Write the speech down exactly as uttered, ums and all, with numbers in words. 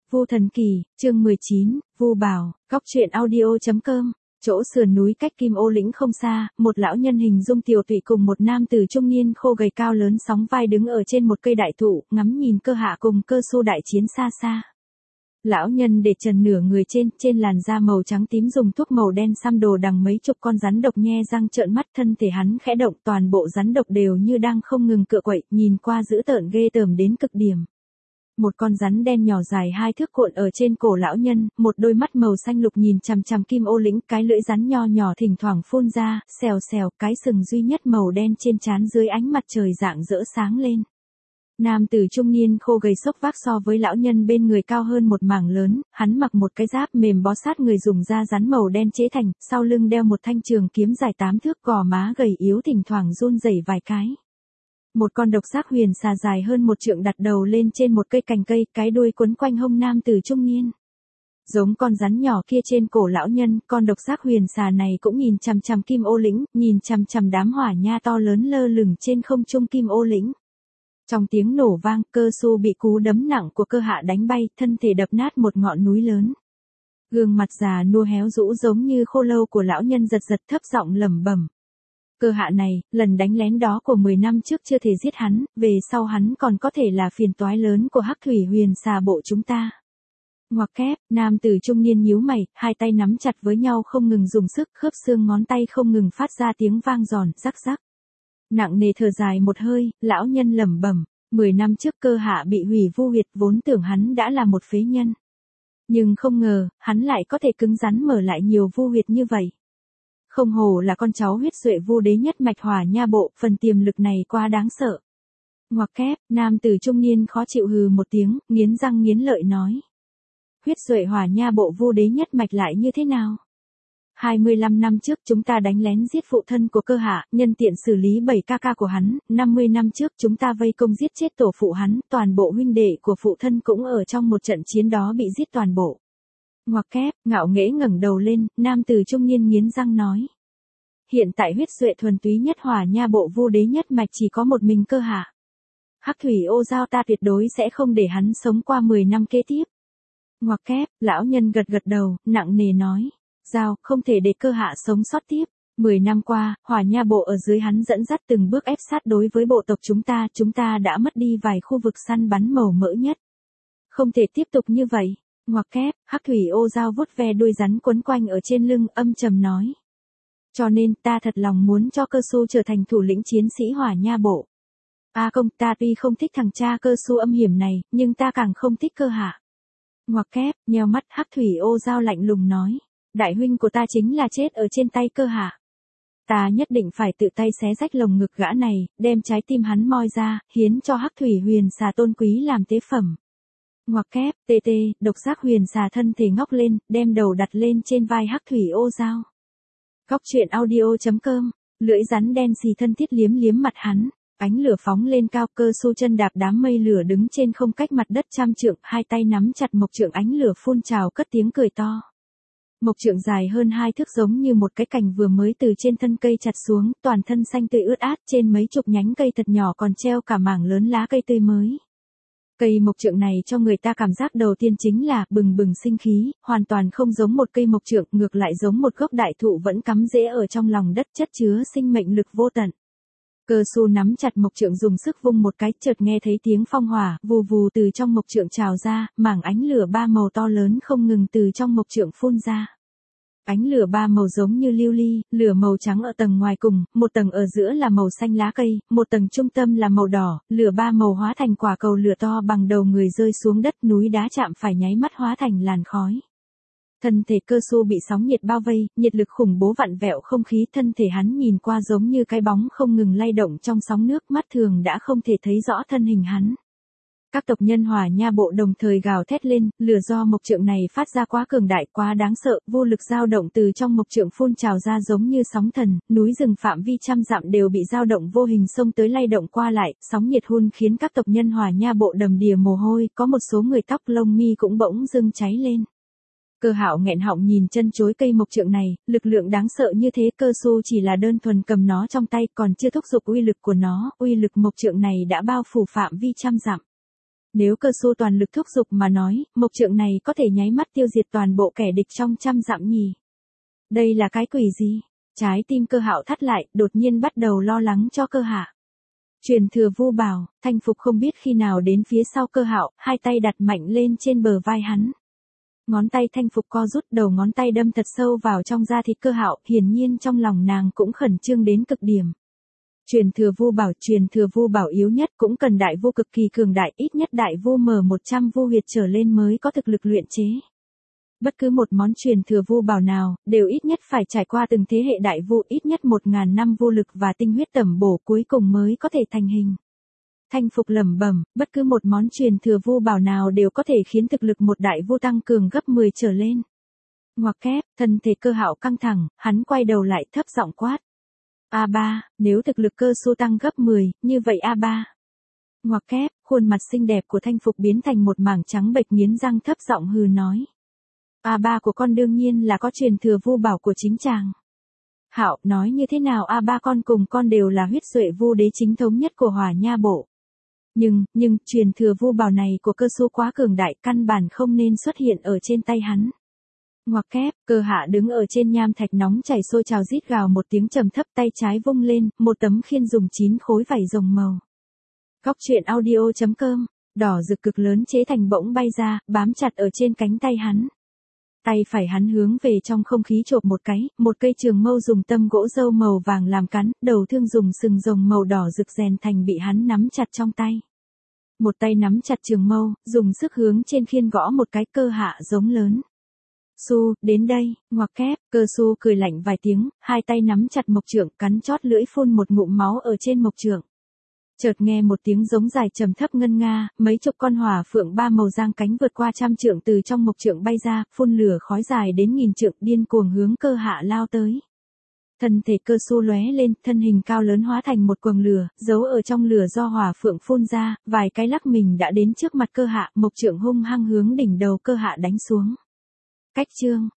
Vu Thần Kỳ, chương mười chín, Vu Bảo, góc truyện audio.com. Chỗ sườn núi cách Kim Ô Lĩnh không xa, một lão nhân hình dung tiều tụy cùng một nam tử trung niên khô gầy cao lớn sóng vai đứng ở trên một cây đại thụ, ngắm nhìn Cơ Hạ cùng Cơ Xu đại chiến xa xa. Lão nhân để trần nửa người trên, trên làn da màu trắng tím dùng thuốc màu đen xăm đồ đằng mấy chục con rắn độc nhe răng trợn mắt, thân thể hắn khẽ động, toàn bộ rắn độc đều như đang không ngừng cựa quậy, nhìn qua dữ tợn ghê tởm đến cực điểm. Một con rắn đen nhỏ dài hai thước cuộn ở trên cổ lão nhân, một đôi mắt màu xanh lục nhìn chằm chằm Kim Ô Lĩnh, cái lưỡi rắn nho nhỏ thỉnh thoảng phun ra, xèo xèo, cái sừng duy nhất màu đen trên trán dưới ánh mặt trời rạng rỡ sáng lên. Nam tử trung niên khô gầy xốc vác so với lão nhân bên người cao hơn một mảng lớn, hắn mặc một cái giáp mềm bó sát người dùng da rắn màu đen chế thành, sau lưng đeo một thanh trường kiếm dài tám thước, gò má gầy yếu thỉnh thoảng run rẩy vài cái. Một con độc giác huyền xà dài hơn một trượng đặt đầu lên trên một cây cành cây, cái đuôi quấn quanh hông nam tử trung niên. Giống con rắn nhỏ kia trên cổ lão nhân, con độc giác huyền xà này cũng nhìn chằm chằm Kim Ô Lĩnh, nhìn chằm chằm đám hỏa nha to lớn lơ lửng trên không trung Kim Ô Lĩnh. Trong tiếng nổ vang, Cơ Xu bị cú đấm nặng của Cơ Hạ đánh bay, thân thể đập nát một ngọn núi lớn. Gương mặt già nua héo rũ giống như khô lâu của lão nhân giật giật thấp giọng lẩm bẩm. Cơ Hạ này, lần đánh lén đó của mười năm trước chưa thể giết hắn, về sau hắn còn có thể là phiền toái lớn của Hắc Thủy Huyền Xà bộ chúng ta. Ngoặc kép, nam tử trung niên nhíu mày, hai tay nắm chặt với nhau không ngừng dùng sức, khớp xương ngón tay không ngừng phát ra tiếng vang giòn, rắc rắc. Nặng nề thở dài một hơi, lão nhân lẩm bẩm, mười năm trước Cơ Hạ bị hủy vu huyệt, vốn tưởng hắn đã là một phế nhân. Nhưng không ngờ, hắn lại có thể cứng rắn mở lại nhiều vu huyệt như vậy. Không hổ là con cháu huyết duệ vu đế nhất mạch Hỏa Nha bộ, phần tiềm lực này quá đáng sợ. Ngoặc kép, nam tử trung niên khó chịu hừ một tiếng, nghiến răng nghiến lợi nói. Huyết duệ Hỏa Nha bộ vu đế nhất mạch lại như thế nào? hai mươi lăm năm trước chúng ta đánh lén giết phụ thân của Cơ Hạ, nhân tiện xử lý bảy ca ca của hắn, năm mươi năm trước chúng ta vây công giết chết tổ phụ hắn, toàn bộ huynh đệ của phụ thân cũng ở trong một trận chiến đó bị giết toàn bộ. Ngoặc kép, ngạo nghễ ngẩng đầu lên, nam tử trung niên nghiến răng nói. Hiện tại huyết duệ thuần túy nhất Hỏa Nha bộ vu đế nhất mạch chỉ có một mình Cơ Hạ. Hắc Thủy Ô Giao ta tuyệt đối sẽ không để hắn sống qua mười năm kế tiếp. Ngoặc kép, lão nhân gật gật đầu, nặng nề nói. Giao, không thể để Cơ Hạ sống sót tiếp. Mười năm qua, Hỏa Nha bộ ở dưới hắn dẫn dắt từng bước ép sát đối với bộ tộc chúng ta, chúng ta đã mất đi vài khu vực săn bắn màu mỡ nhất. Không thể tiếp tục như vậy. Ngoặc kép, Hắc Thủy Ô Giao vuốt ve đuôi rắn quấn quanh ở trên lưng, âm trầm nói. Cho nên, ta thật lòng muốn cho Cơ Xu trở thành thủ lĩnh chiến sĩ Hỏa Nha bộ. A công, ta tuy không thích thằng cha Cơ Xu âm hiểm này, nhưng ta càng không thích Cơ Hạ. Ngoặc kép, nheo mắt, Hắc Thủy Ô Giao lạnh lùng nói. Đại huynh của ta chính là chết ở trên tay Cơ Hạ. Ta nhất định phải tự tay xé rách lồng ngực gã này, đem trái tim hắn moi ra, hiến cho Hắc Thủy Huyền Xà tôn quý làm tế phẩm. Ngoặc kép, tê tê, độc giác huyền xà thân thể ngóc lên, đem đầu đặt lên trên vai Hắc Thủy Ô Giao. Góc truyện audio.com, lưỡi rắn đen xì thân thiết liếm liếm mặt hắn, ánh lửa phóng lên cao, Cơ Xu chân đạp đám mây lửa đứng trên không cách mặt đất trăm trượng, hai tay nắm chặt mộc trượng, ánh lửa phun trào cất tiếng cười to. Mộc trượng dài hơn hai thước giống như một cái cành vừa mới từ trên thân cây chặt xuống, toàn thân xanh tươi ướt át, trên mấy chục nhánh cây thật nhỏ còn treo cả mảng lớn lá cây tươi mới. Cây mộc trượng này cho người ta cảm giác đầu tiên chính là bừng bừng sinh khí, hoàn toàn không giống một cây mộc trượng, ngược lại giống một gốc đại thụ vẫn cắm rễ ở trong lòng đất, chất chứa sinh mệnh lực vô tận. Cơ Xu nắm chặt mộc trượng dùng sức vung một cái, chợt nghe thấy tiếng phong hỏa vù vù từ trong mộc trượng trào ra, mảng ánh lửa ba màu to lớn không ngừng từ trong mộc trượng phun ra. Ánh lửa ba màu giống như lưu ly, lửa màu trắng ở tầng ngoài cùng, một tầng ở giữa là màu xanh lá cây, một tầng trung tâm là màu đỏ, lửa ba màu hóa thành quả cầu lửa to bằng đầu người rơi xuống đất, núi đá chạm phải nháy mắt hóa thành làn khói. Thân thể Cơ Xu bị sóng nhiệt bao vây, nhiệt lực khủng bố vặn vẹo không khí, thân thể hắn nhìn qua giống như cái bóng không ngừng lay động trong sóng nước, mắt thường đã không thể thấy rõ thân hình hắn. Các tộc nhân Hỏa Nha bộ đồng thời gào thét lên, lửa do mộc trượng này phát ra quá cường đại, quá đáng sợ, vô lực dao động từ trong mộc trượng phun trào ra giống như sóng thần, núi rừng phạm vi trăm dặm đều bị dao động vô hình xông tới lay động qua lại, sóng nhiệt hun khiến các tộc nhân Hỏa Nha bộ đầm đìa mồ hôi, có một số người tóc lông mi cũng bỗng dưng cháy lên. Cơ Hạo nghẹn họng nhìn chân chối cây mộc trượng này, lực lượng đáng sợ như thế, Cơ Xu chỉ là đơn thuần cầm nó trong tay, còn chưa thúc giục uy lực của nó, uy lực mộc trượng này đã bao phủ phạm vi trăm dặm. Nếu cơ su toàn lực thúc giục mà nói, mộc trượng này có thể nháy mắt tiêu diệt toàn bộ kẻ địch trong trăm dặm nhỉ. Đây là cái quỷ gì? Trái tim Cơ Hạo thắt lại, đột nhiên bắt đầu lo lắng cho Cơ Hạ. Truyền thừa Vu Bảo, Thanh Phục không biết khi nào đến phía sau Cơ Hạo, hai tay đặt mạnh lên trên bờ vai hắn. Ngón tay Thanh Phục co rút, đầu ngón tay đâm thật sâu vào trong da thịt Cơ Hạo, hiển nhiên trong lòng nàng cũng khẩn trương đến cực điểm. Truyền thừa Vu Bảo, truyền thừa Vu Bảo yếu nhất cũng cần đại vu cực kỳ cường đại, ít nhất đại vu mở một trăm vu huyệt trở lên mới có thực lực luyện chế. Bất cứ một món truyền thừa Vu Bảo nào, đều ít nhất phải trải qua từng thế hệ đại vu, ít nhất một ngàn năm vu lực và tinh huyết tẩm bổ cuối cùng mới có thể thành hình. Thanh Phục lẩm bẩm, bất cứ một món truyền thừa Vu Bảo nào đều có thể khiến thực lực một đại vu tăng cường gấp mười trở lên. Ngoặc kép, thân thể Cơ Hạo căng thẳng, hắn quay đầu lại thấp giọng quát. A ba, nếu thực lực cơ su tăng gấp mười, như vậy A ba. Ngoặc kép, khuôn mặt xinh đẹp của Thanh Phục biến thành một mảng trắng bệch, nghiến răng thấp giọng hừ nói. A ba của con đương nhiên là có truyền thừa Vu Bảo của chính chàng. Hạo, nói như thế nào A ba con cùng con đều là huyết duệ vu đế chính thống nhất của Hỏa Nha Bộ. Nhưng, nhưng, truyền thừa Vu Bảo này của cơ su quá cường đại, căn bản không nên xuất hiện ở trên tay hắn. Ngoặc kép, Cơ Hạ đứng ở trên nham thạch nóng chảy sôi trào rít gào một tiếng trầm thấp, tay trái vung lên, một tấm khiên dùng chín khối vảy rồng màu. Góc truyện audio chấm com, đỏ rực cực lớn chế thành bỗng bay ra, bám chặt ở trên cánh tay hắn. Tay phải hắn hướng về trong không khí chộp một cái, một cây trường mâu dùng tâm gỗ dâu màu vàng làm cắn, đầu thương dùng sừng rồng màu đỏ rực rèn thành bị hắn nắm chặt trong tay. Một tay nắm chặt trường mâu, dùng sức hướng trên khiên gõ một cái. Cơ Hạ giống lớn. Su, đến đây, ngoặc kép, Cơ Su cười lạnh vài tiếng, hai tay nắm chặt mộc trượng, cắn chót lưỡi phun một ngụm máu ở trên mộc trượng. Chợt nghe một tiếng giống dài trầm thấp ngân nga, mấy chục con hỏa phượng ba màu giang cánh vượt qua trăm trượng từ trong mộc trượng bay ra, phun lửa khói dài đến nghìn trượng, điên cuồng hướng Cơ Hạ lao tới. Thân thể Cơ Su lóe lên, thân hình cao lớn hóa thành một quầng lửa, giấu ở trong lửa do hỏa phượng phun ra, vài cái lắc mình đã đến trước mặt Cơ Hạ, mộc trượng hung hăng hướng đỉnh đầu Cơ Hạ đánh xuống. Cách chương